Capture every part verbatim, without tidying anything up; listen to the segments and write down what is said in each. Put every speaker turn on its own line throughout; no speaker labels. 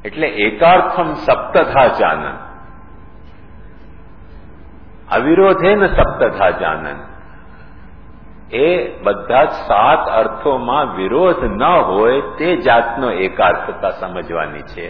એટલે એકાર્થમ સપ્તધા જાનન, અવિરોધેન સપ્તધા જાનન, એ બધા જ સાત અર્થોમાં વિરોધ ન હોય તે જાતનો એકાર્થતા સમજવાની છે.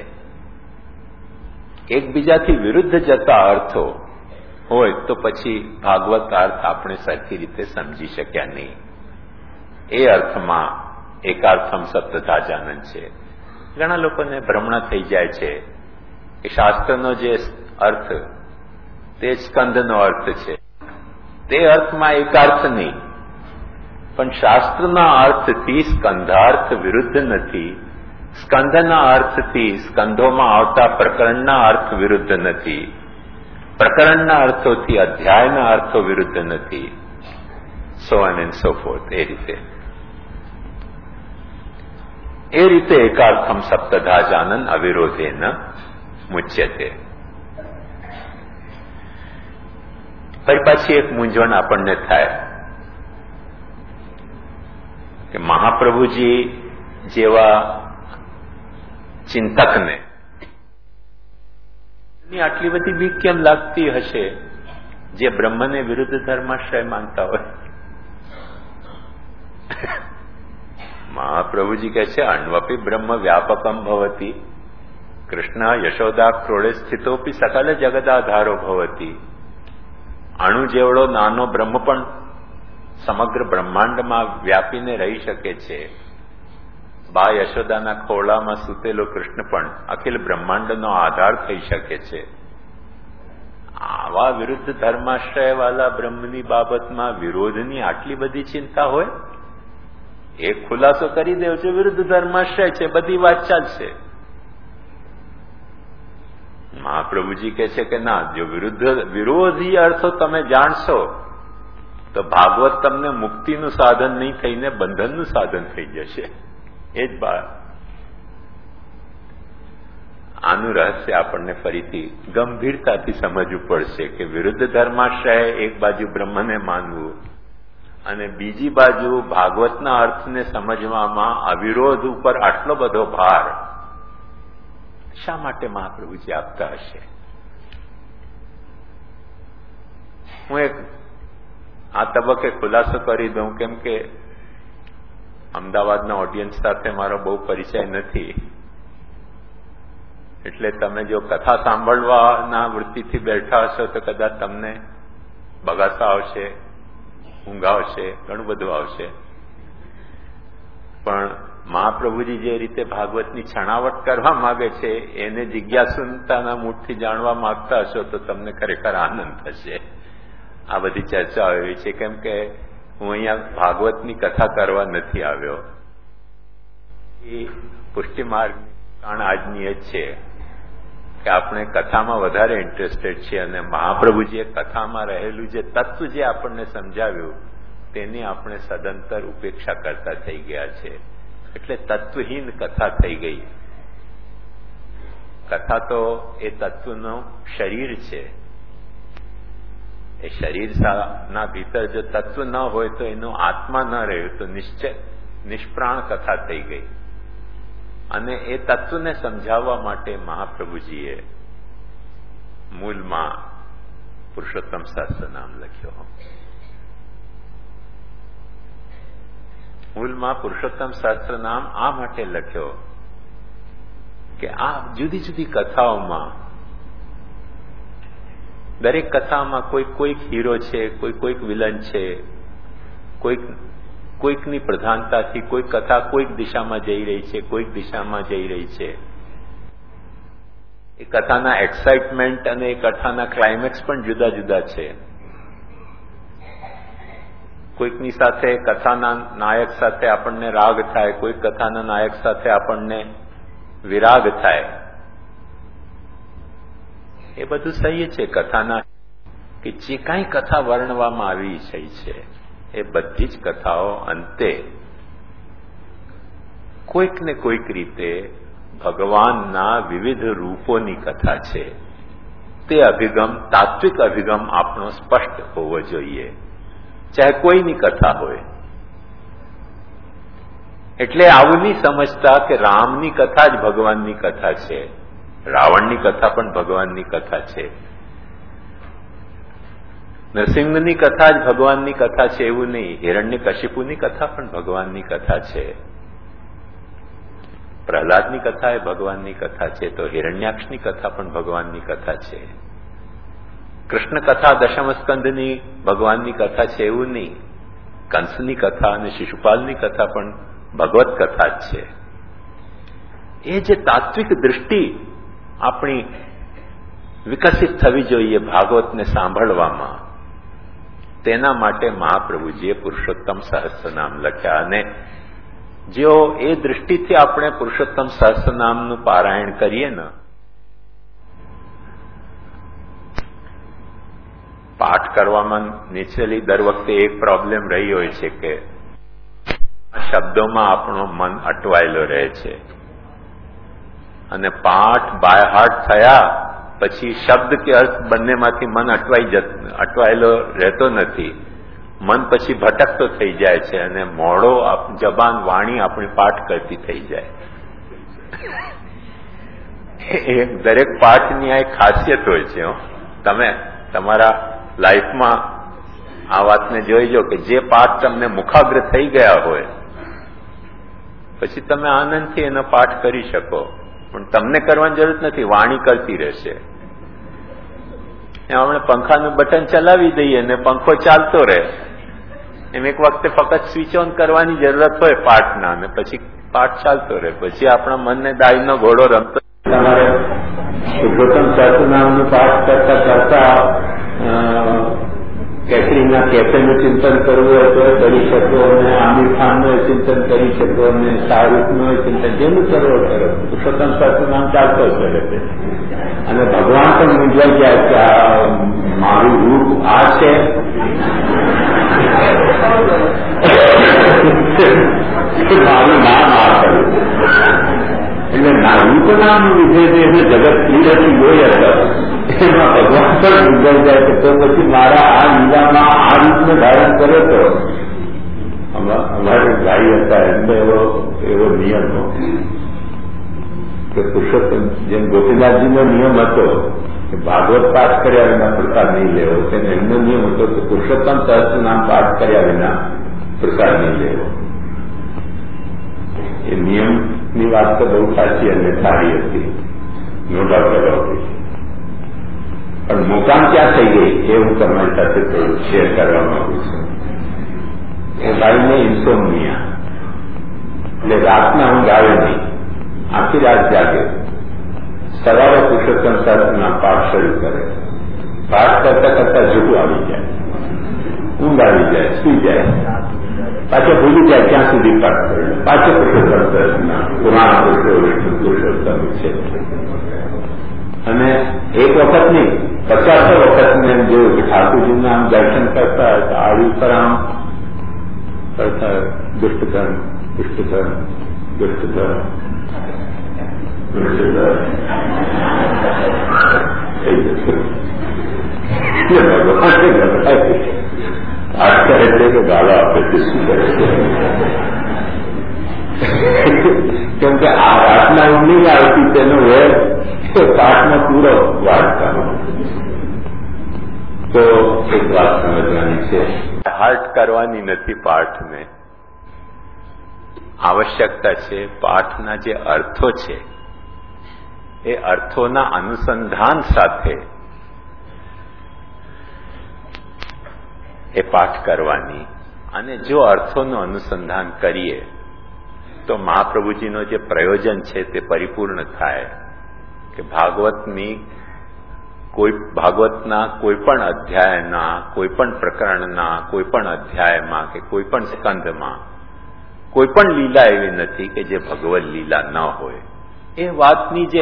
એકબીજાથી વિરુદ્ધ જતા અર્થો હોય તો પછી ભાગવત અર્થ આપણે સરખી રીતે સમજી શક્યા નહીં. એ અર્થમાં એકાર્થમ સપ્તધા જાનન છે. ઘણા લોકોને ભ્રમણા થઈ જાય છે કે શાસ્ત્રનો જે અર્થ તે સ્કંદનો અર્થ છે, તે અર્થમાં એકાર્થ નહીં, પણ શાસ્ત્રના અર્થથી સ્કંધાર્થ વિરુદ્ધ નથી, સ્કંદના અર્થથી સ્કંધોમાં આવતા પ્રકરણના અર્થ વિરુદ્ધ નથી, પ્રકરણના અર્થોથી અધ્યાયના અર્થો વિરુદ્ધ નથી, so on and so forth. એ રીતે એ રીતે એકાર્થમ સપ્તધા જાનન અવિરોધેન મુચ્યતે. ફરી પાછી એક મૂંઝવણ આપણને થાય કે મહાપ્રભુજી જેવા ચિંતકને આટલી બધી બીક કેમ લાગતી હશે જે બ્રહ્મને વિરુદ્ધ ધર્માશ્રય માનતા હોય? મહાપ્રભુજી કહે છે અણ્વપી બ્રહ્મ વ્યાપકમ ભવતી, કૃષ્ણ યશોદા ક્રોડે સ્થિતોપી સકલ જગદાધારો ભવતી. અણુ જેવડો નાનો બ્રહ્મ પણ સમગ્ર બ્રહ્માંડમાં વ્યાપીને રહી શકે છે. બા યશોદાના ખોળામાં સૂતેલો કૃષ્ણ પણ અખિલ બ્રહ્માંડનો આધાર થઈ શકે છે. આવા વિરુદ્ધ ધર્માશ્રય વાળા બ્રહ્મની બાબતમાં વિરોધની આટલી બધી ચિંતા હોય? એક ખુલાસો કરી દેવ છે, વિરુદ્ધ ધર્માશ્રય છે, બધી વાત ચાલશે. મહાપ્રભુજી કહે છે કે ના, જો વિરુદ્ધ વિરોધી અર્થો તમે જાણશો તો ભાગવત તમને મુક્તિનું સાધન નહીં થઈને બંધનનું સાધન થઈ જશે. એ જ બાત. આનું રહસ્ય આપણને ફરીથી ગંભીરતાથી સમજવું પડશે કે વિરુદ્ધ ધર્માશ્રય એક બાજુ બ્રહ્મને માનવું અને બીજી બાજુ ભાગવતના અર્થને સમજવામાં અવિરોધ ઉપર આટલો બધો ભાર શા માટે મહાપ્રભુજી આપતા હશે? હું એક આ તબક્કે ખુલાસો કરી દઉં, કેમ કે અમદાવાદના ઓડિયન્સ સાથે મારો બહુ પરિચય નથી, એટલે તમે જો કથા સાંભળવાના વૃત્તિથી બેઠા હશો તો કદાચ તમને બગાસા આવશે, ઊંઘ આવશે, ઘણું બધું આવશે. પણ મહાપ્રભુજી જે રીતે ભાગવતની છણાવટ કરવા માંગે છે એને જિજ્ઞાસુતાના મૂળથી જાણવા માંગતા હશો તો તમને ખરેખર આનંદ થશે. આ બધી ચર્ચાઓ એવી છે કેમ કે હું અહીંયા ભાગવતની કથા કરવા નથી આવ્યો. એ પુષ્ટિ માર્ગ કારણ આજની એ જ છે કે આપણે કથામાં વધારે ઇન્ટરેસ્ટેડ છીએ અને મહાપ્રભુજીએ કથામાં રહેલું જે તત્વ જે આપણને સમજાવ્યું તેની આપણે સદંતર ઉપેક્ષા કરતા થઈ ગયા છે. એટલે તત્વહીન કથા થઈ ગઈ. કથા તો એ તત્વનું શરીર છે. એ શરીર ના ભીતર જો તત્વ ન હોય તો એનો આત્મા ન રહ્યો તો નિશ્ચય નિષ્પ્રાણ કથા થઈ ગઈ. અને એ તત્વને સમજાવવા માટે મહાપ્રભુજીએ મૂળમાં પુરુષોત્તમ સહસ્ત્ર નામ લખ્યો. મૂળમાં પુરુષોત્તમ સહસ્ત્ર નામ આ માટે લખ્યો કે આ જુદી જુદી કથાઓમાં દરેક કથામાં કોઈક કોઈક હીરો છે, કોઈ કોઈક વિલન છે, કોઈક કોઈકની પ્રધાનતાથી કોઈક કથા કોઈક દિશામાં જઈ રહી છે, કોઈક દિશામાં જઈ રહી છે. એ કથાના એક્સાઇટમેન્ટ અને એ કથાના ક્લાઇમેક્સ પણ જુદા જુદા છે. કોઈકની સાથે કથાના નાયક સાથે આપણને રાગ થાય, કોઈક કથાના નાયક સાથે આપણને વિરાગ થાય. એ બધું સહી છે કથાના, કે જે કાંઈ કથા વર્ણવામાં આવી છે એ બધી જ કથાઓ અંતે કોઈક ને કોઈક રીતે ભગવાનના વિવિધ રૂપોની કથા છે. તે અભિગમ, તાત્વિક અભિગમ આપણો સ્પષ્ટ હોવો જોઈએ, ચાહે કોઈની કથા હોય. એટલે આવું નહીં સમજતા કે રામની કથા જ ભગવાનની કથા છે. રાવણની કથા પણ ભગવાનની કથા છે. નરસિંહની કથા જ ભગવાનની કથા છે એવું નહીં. હિરણ્યકશિપુની કથા પણ ભગવાનની કથા છે. પ્રહલાદની કથા એ ભગવાનની કથા છે, તો હિરણ્યાક્ષની કથા પણ ભગવાનની કથા છે. કૃષ્ણ કથા દશમ સ્કંદની ભગવાનની કથા છે એવું નહીં. કંસની કથા અને શિશુપાલની કથા પણ ભગવત કથા જ છે. એ જે તાત્વિક દૃષ્ટિ આપણી વિકસિત થવી જોઈએ ભાગવતને સાંભળવામાં, તેના માટે મહાપ્રભુજીએ પુરુષોત્તમ સહસ્રનામ લખ્યા. અને જો એ દૃષ્ટિથી આપણે પુરુષોત્તમ સહસ્રનામનું પારાયણ કરીએ ને, પાઠ કરવામાં નેચરલી દર વખતે એક પ્રોબ્લેમ રહી હોય છે કે શબ્દોમાં આપણું મન અટવાયેલો રહે છે, અને પાઠ બાય હાર્ટ થયા પછી શબ્દ કે અર્થ બંનેમાંથી મન અટવાઈ જત અટવાયેલો રહેતો નથી. મન પછી ભટકતો થઈ જાય છે અને મોડો જબાન વાણી આપણી પાઠ કરતી થઈ જાય. એ દરેક પાઠની આ એક ખાસિયત હોય છે. તમે તમારા લાઈફમાં આ વાતને જોઈજો કે જે પાઠ તમને મુખાગ્ર થઈ ગયા હોય પછી તમે આનંદથી એનો પાઠ કરી શકો, પણ તમને કરવાની જરૂર નથી, વાણી કરતી રહેશે. આપણે પંખાનું બટન ચલાવી દઈએ ને પંખો ચાલતો રહે, એમ એક વખતે ફક્ત સ્વિચ ઓન કરવાની જરૂરત હોય પાઠના, અને પછી પાઠ ચાલતો રહે. પછી આપણા મનને દાઈનો ઘોડો રમતો. તમારે પુરુષોત્તમ સહસ્રનામનું પાઠ કરતા કરતા કેટરીના કેફેનું ચિંતન કરવું હોય તો કરી શકો, અને આમિર ખાનનું ચિંતન કરી શકો, અને શાહરૂખનું ચિંતન જેનું કરવો કરો. પુરુષોત્તમ સહસ્રનામ ચાલતો જ રહે. અને ભગવાન પણ મૂંઝાઈ જાય કે આ મારું રૂપ આ છે, મારું નામ આ કર્યું. એટલે રૂપનામ લીધે એને જગત ક્લિયરથી જોઈ હતા, એમાં ભગવાન પણ મૂંઝાઈ જાય કે તો પછી મારા આ લીલામાં આ રીતને ધારણ કર્યો તો. અમારે ભાઈ હતા એમને એવો એવો નિયમ કે પુરુષોત્તમ જેમ ગોપીનાથજીનો નિયમ હતો કે ભાગવત પાઠ કર્યા વિના પ્રસાદ નહીં લેવો, તેમ એમનો નિયમ હતો કે પુરુષોત્તમ સહસ્ર નામ પાઠ કર્યા વિના પ્રસાદ નહીં લેવો. એ નિયમની વાત તો બહુ સાચી અને સારી હતી, નો ડાઉટ અબાઉટ ઇટ. પણ મુકામ ક્યાં થઈ ગઈ એ હું તમારી સાથે થોડું શેર કરવા માંગુ છું. એ ભાઈને ઇન્સોમનિયા, એટલે રાતના ઊંઘ આવે નહીં, આખી રાત જાગે, સવારે પુરુષોત્તમ સહસ્રના પાઠ શરૂ કરે. પાઠ કરતા કરતા જુગું આવી જાય, ઊંઘ આવી જાય, સુઈ જાય, પાછો ભૂલી જાય ક્યાં સુધી પાઠ કરે, પાછો પુરુષોત્તમ સહસ્રના પુરાણ પુરુષો વિષ્ણુ પુરુષોત્તમ છે. અને એક વખત નહીં, પચાસો વખત મેં એમ જોયું કે ઠાકોરજીના આમ દર્શન કરતા આડી પર આમ કરતા દુષ્ટધર્મ દુષ્ટધર્મ દુષ્ટધર્મ દુષ્ટધર્મ થઈ જશે. ભગવાને ગભરાય આજકાલ એટલે કે ગાળો આપે તે શું કરે છે, કેમ કે આ રાતના ઊંઘ નહીં આવતી તેનો વેર પાઠમાં પૂરો વાંચતા. તો એક વાત સમજવાની છે, હાર્ટ કરવાની નથી પાઠને. આવશ્યકતા છે પાઠના જે અર્થો છે એ અર્થોના અનુસંધાન સાથે એ પાઠ કરવાની. અને જો અર્થોનું અનુસંધાન કરીએ તો મહાપ્રભુજીનો જે પ્રયોજન છે તે પરિપૂર્ણ થાય કે ભાગવતની કોઈ ભાગવતના કોઈ પણ અધ્યાયના કોઈ પણ પ્રકરણના કોઈ પણ અધ્યાયમાં કે કોઈ પણ સ્કંદમાં કોઈ પણ લીલા એવી નથી કે જે ભગવત લીલા ન હોય. એ વાતની જે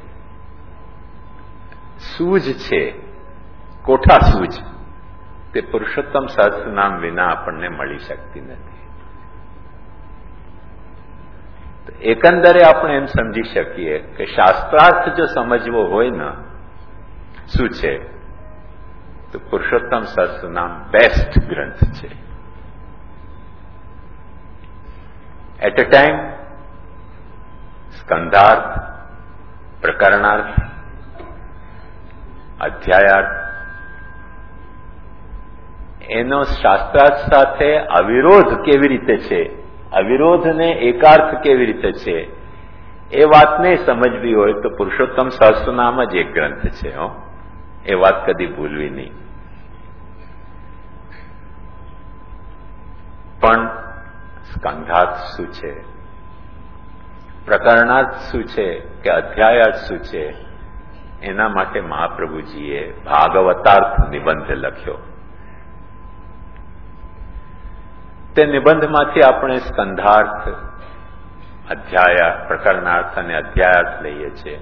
સૂઝ છે, કોઠા સૂઝ, તે પુરુષોત્તમ સહસ્રનામ વિના આપણને મળી શકતી નથી. એકંદરે આપણે એમ સમજી શકીએ કે શાસ્ત્રાર્થ જો સમજવો હોય ને શું છે તો પુરુષોત્તમ સહસ્રનામ બેસ્ટ ગ્રંથ છે. એટ અ ટાઈમ સ્કંધાર્થ, પ્રકરણાર્થ, અધ્યાયાર્થ, એનો શાસ્ત્રાર્થ સાથે અવિરોધ કેવી રીતે છે, અવિરોધને એકાર્થ કેવી રીતે છે, એ વાતને સમજવી હોય તો પુરુષોત્તમ સહસ્રનામ જ એક ગ્રંથ છે. હો, એ વાત કદી ભૂલવી નહીં. પણ સ્કંધાર્થ શું છે, પ્રકરણાર્થ શું છે કે અધ્યાયાર્થ શું છે, એના માટે મહાપ્રભુજીએ ભાગવતાર્થ નિબંધ લખ્યો. તે નિબંધમાંથી આપણે સ્કંધાર્થ, અધ્યાય, પ્રકરણાર્થ અને અધ્યાયાર્થ લઈએ છીએ.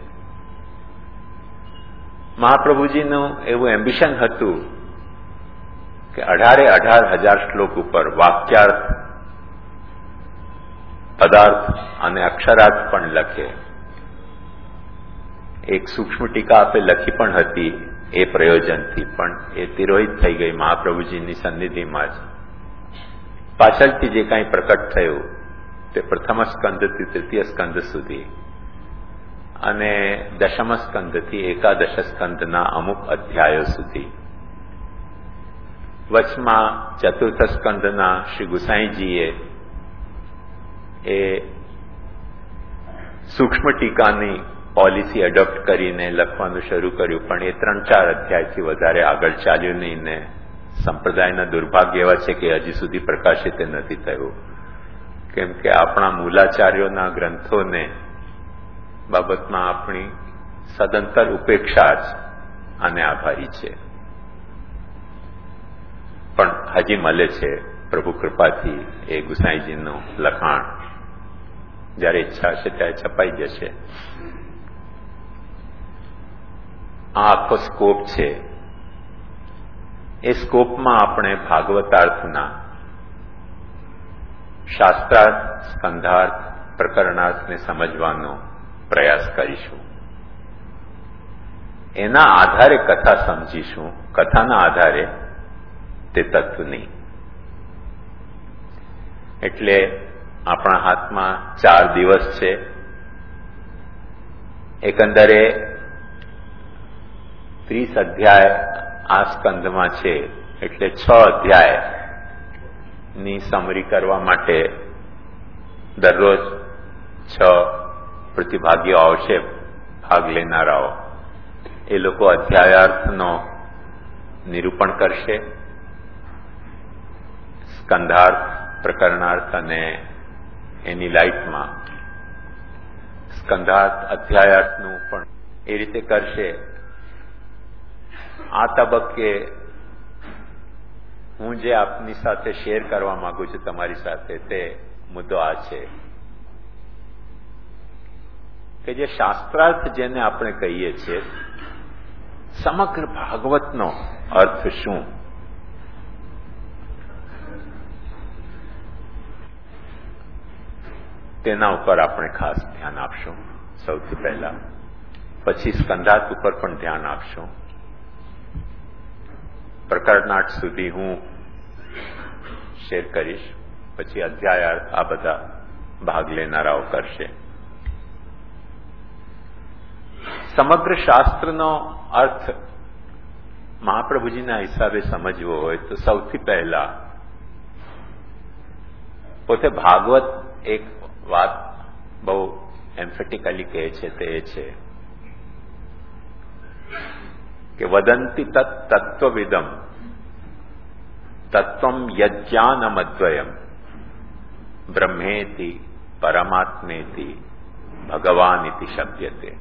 મહાપ્રભુજીનું એવું એમ્બિશન હતું કે અઢારે અઢાર હજાર શ્લોક ઉપર વાક્યાર્થ, પદાર્થ અને અક્ષરાર્થ પણ લખે. એક સૂક્ષ્મ ટીકા આપે લખી પણ હતી એ પ્રયોજનથી, પણ એ તિરોહિત થઈ ગઈ મહાપ્રભુજીની સન્નિધિમાં જ. પાછળથી જે કાંઈ પ્રકટ થયું તે પ્રથમ સ્કંદથી તૃતીય સ્કંદ સુધી અને દશમ સ્કંદથી એકાદશ સ્કંદના અમુક અધ્યાયો સુધી. વચમાં ચતુર્થ સ્કંદના શ્રી ગુસાઈજીએ એ સૂક્ષ્મ ટીકાની પોલિસી એડોપ્ટ કરીને લખવાનું શરૂ કર્યું, પણ એ ત્રણ ચાર અધ્યાયથી વધારે આગળ ચાલ્યું નહીં ને સંપ્રદાયના દુર્ભાગ્ય એવા છે કે હજી સુધી પ્રકાશિત નથી થયું. કેમ કે આપણા મૂલાચાર્યોના ગ્રંથોને બાબતમાં આપણી સદંતર ઉપેક્ષા જ આને આભારી છે. પણ હજી મળે છે પ્રભુ કૃપાથી એ ગુસાઈજીનું લખાણ. જ્યારે ઈચ્છા હશે ત્યારે છપાઈ જશે. આ આખો સ્કોપ છે. એ સ્કોપમાં આપણે ભાગવતાર્થના શાસ્ત્રાર્થ, સ્કંધાર્થ, પ્રકરણાર્થને સમજવાનો પ્રયાસ કરીશું. એના આધારે કથા સમજીશું, કથાના આધારે તે તત્વની. એટલે આપણા હાથમાં ચાર દિવસ છે. એકંદરે ત્રીસ અધ્યાય આ સ્કંધમાં છે, એટલે છ અધ્યાય ની સમરી કરવા માટે દરરોજ છ પ્રતિભાગીઓ આવશે, ભાગ લેનારાઓ. એ લોકો અધ્યાયાર્થનો નિરૂપણ કરશે, સ્કંધાર્થ, પ્રકરણાર્થ અને એની લાઇટમાં સ્કંધાર્થ, અધ્યાયાર્થનું પણ એ રીતે કરશે. આ તબક્કે હું જે આપની સાથે શેર કરવા માંગુ છું તમારી સાથે, તે મુદ્દો આ છે કે જે શાસ્ત્રાર્થ જેને આપણે કહીએ છીએ, સમગ્ર ભાગવતનો અર્થ શું, તેના ઉપર આપણે ખાસ ધ્યાન આપશું સૌથી પહેલા. પછી સ્કંધાર્થ ઉપર પણ ધ્યાન આપશું. પ્રકરણાર્થ સુધી હું શેર કરીશ, પછી અધ્યાયાર્થ આ બધા ભાગ લેનારાઓ કરશે. સમગ્ર શાસ્ત્રનો અર્થ મહાપ્રભુજીના હિસાબે સમજવો હોય તો સૌથી પહેલા પોતે ભાગવત એક વાત બહુ એમ્ફેટિકલી કહે છે, તે એ છે કે વદંતિ તત્ તત્વવિદમ તત્વમ યજ્ઞાનમદ્વયમ બ્રહ્મેતિ પરમાત્મેતિ ભગવાનિતિ શબ્દતે.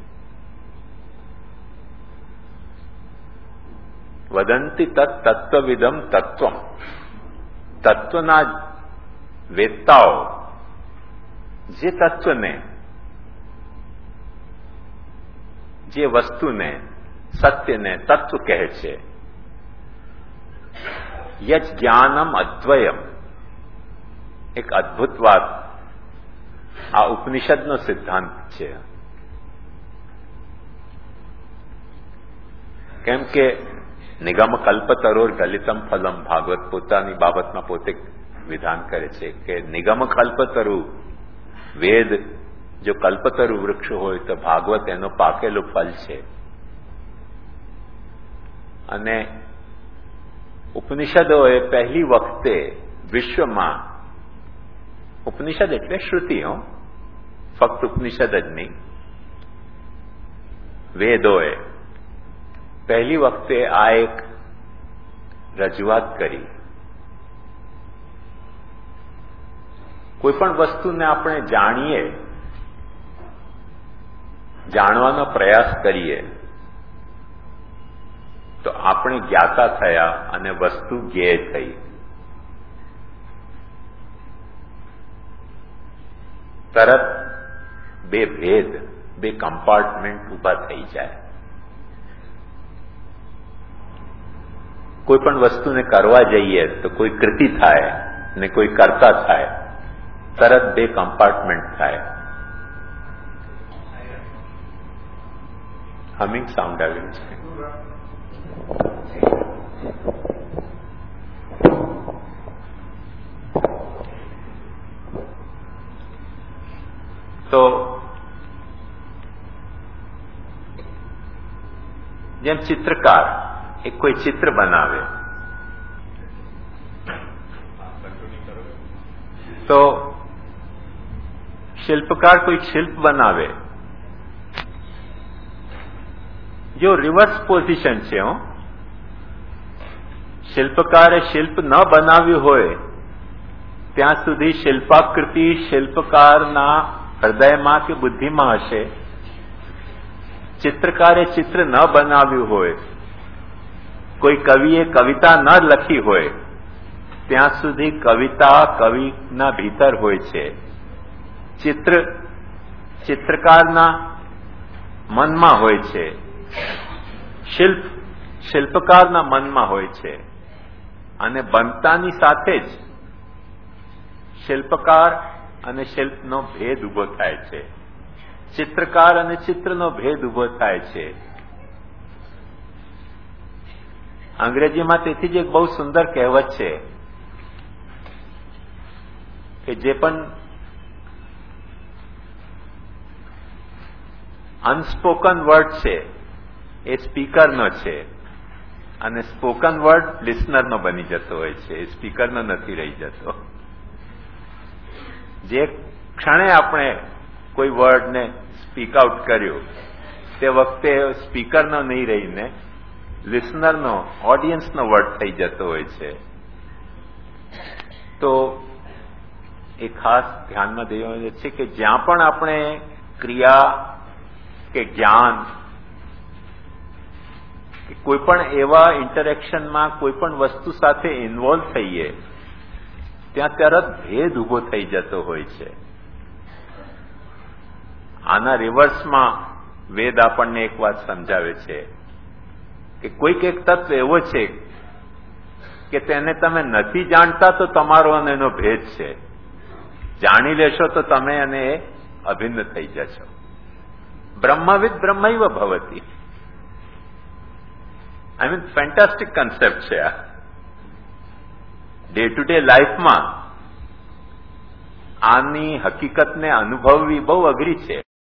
વદંતિ તત્ તત્વવિદમ તત્વમ, તત્વના વેત્તાઓ જે તત્વને, જે વસ્તુને, સત્યને તત્વ કહે છે. યજ જ્ઞાનમ અદ્વયમ, એક અદ્ભુત વાત આ ઉપનિષદનો સિદ્ધાંત છે. કેમ કે નિગમ કલ્પતરોર ગલિતમ ફલમ, ભાગવત પોતાની બાબતમાં પોતે વિધાન કરે છે કે નિગમ કલ્પતરુ, વેદ જો કલ્પતરુ વૃક્ષ હોય તો ભાગવત એનો પાકેલું ફલ છે. અને ઉપનિષદોએ પહેલી વખતે વિશ્વમાં, ઉપનિષદ એટલે શ્રુતિઓ, ફક્ત ઉપનિષદ જ નહીં, વેદોએ પહેલી વખતે આ એક રજૂઆત કરી. કોઈ પણ વસ્તુને આપણે જાણીએ, જાણવાનો પ્રયાસ કરીએ તો આપણે જ્ઞાતા થયા અને વસ્તુ જ્ઞેય થઈ. તરત બે ભેદ, બે કમ્પાર્ટમેન્ટ ઉભા થઈ જાય. કોઈ પણ વસ્તુને કરવા જઈએ તો કોઈ કૃતિ થાય ને કોઈ કરતા થાય, તરત બે કમ્પાર્ટમેન્ટ થાય. હમિંગ સાઉન્ડ આવ્યું છે. તો જેમ ચિત્રકાર એક કોઈ ચિત્ર બનાવે તો શિલ્પકાર કોઈ શિલ્પ બનાવે, જો રિવર્સ પોઝિશન છે. હો, શિલ્પકારે શિલ્પ ન બનાવ્યું હોય ત્યાં સુધી શિલ્પાકૃતિ શિલ્પકારના હૃદયમાં કે બુદ્ધિમાં હશે. ચિત્રકારે ચિત્ર ન બનાવ્યું હોય, કોઈ કવિએ કવિતા ન લખી હોય ત્યાં સુધી કવિતા કવિના ભીતર હોય છે. ચિત્ર ચિત્રકારના મનમાં હોય છે, શિલ્પ શિલ્પકારના મનમાં હોય છે. અને બનતાની સાથે જ શિલ્પકાર અને શિલ્પનો ભેદ ઉભો થાય છે, ચિત્રકાર અને ચિત્રનો ભેદ ઉભો થાય છે. અંગ્રેજીમાં તેથી જ એક બહુ સુંદર કહેવત છે કે જે પણ અનસ્પોકન વર્ડ છે એ સ્પીકરનો છે અને સ્પોકન વર્ડ લિસનરનો બની જતો હોય છે, એ સ્પીકરનો નથી રહી જતો. જે ક્ષણે આપણે કોઈ વર્ડને સ્પીક આઉટ કર્યું તે વખતે સ્પીકરનો નહીં રહીને લિસનરનો, ઓડિયન્સનો વર્ડ થઈ જતો હોય છે. તો એ ખાસ ધ્યાનમાં દેવાનું છે કે જ્યાં પણ આપણે ક્રિયા કે જ્ઞાન કે કોઈ પણ એવા ઇન્ટરેક્શનમાં કોઈ પણ વસ્તુ સાથે ઇન્વોલ્વ થઈએ ત્યાં તરત ભેદ ઉભો થઈ જતો હોય છે. આના રિવર્સમાં વેદ આપણને એક વાત સમજાવે છે કે કોઈક એક તત્વ એવો છે કે તેને તમે નથી જાણતા તો તમારો અને એનો ભેદ છે, જાણી લેશો તો તમે અને એ અભિન્ન થઈ જશો. બ્રહ્મવિદ બ્રહ્મૈવ ભવતી. આઈ મીન ફેન્ટાસ્ટિક કન્સેપ્ટ છે આ. ડે ટુ ડે લાઈફમાં આની હકીકતને અનુભવવી બહુ અઘરી છે.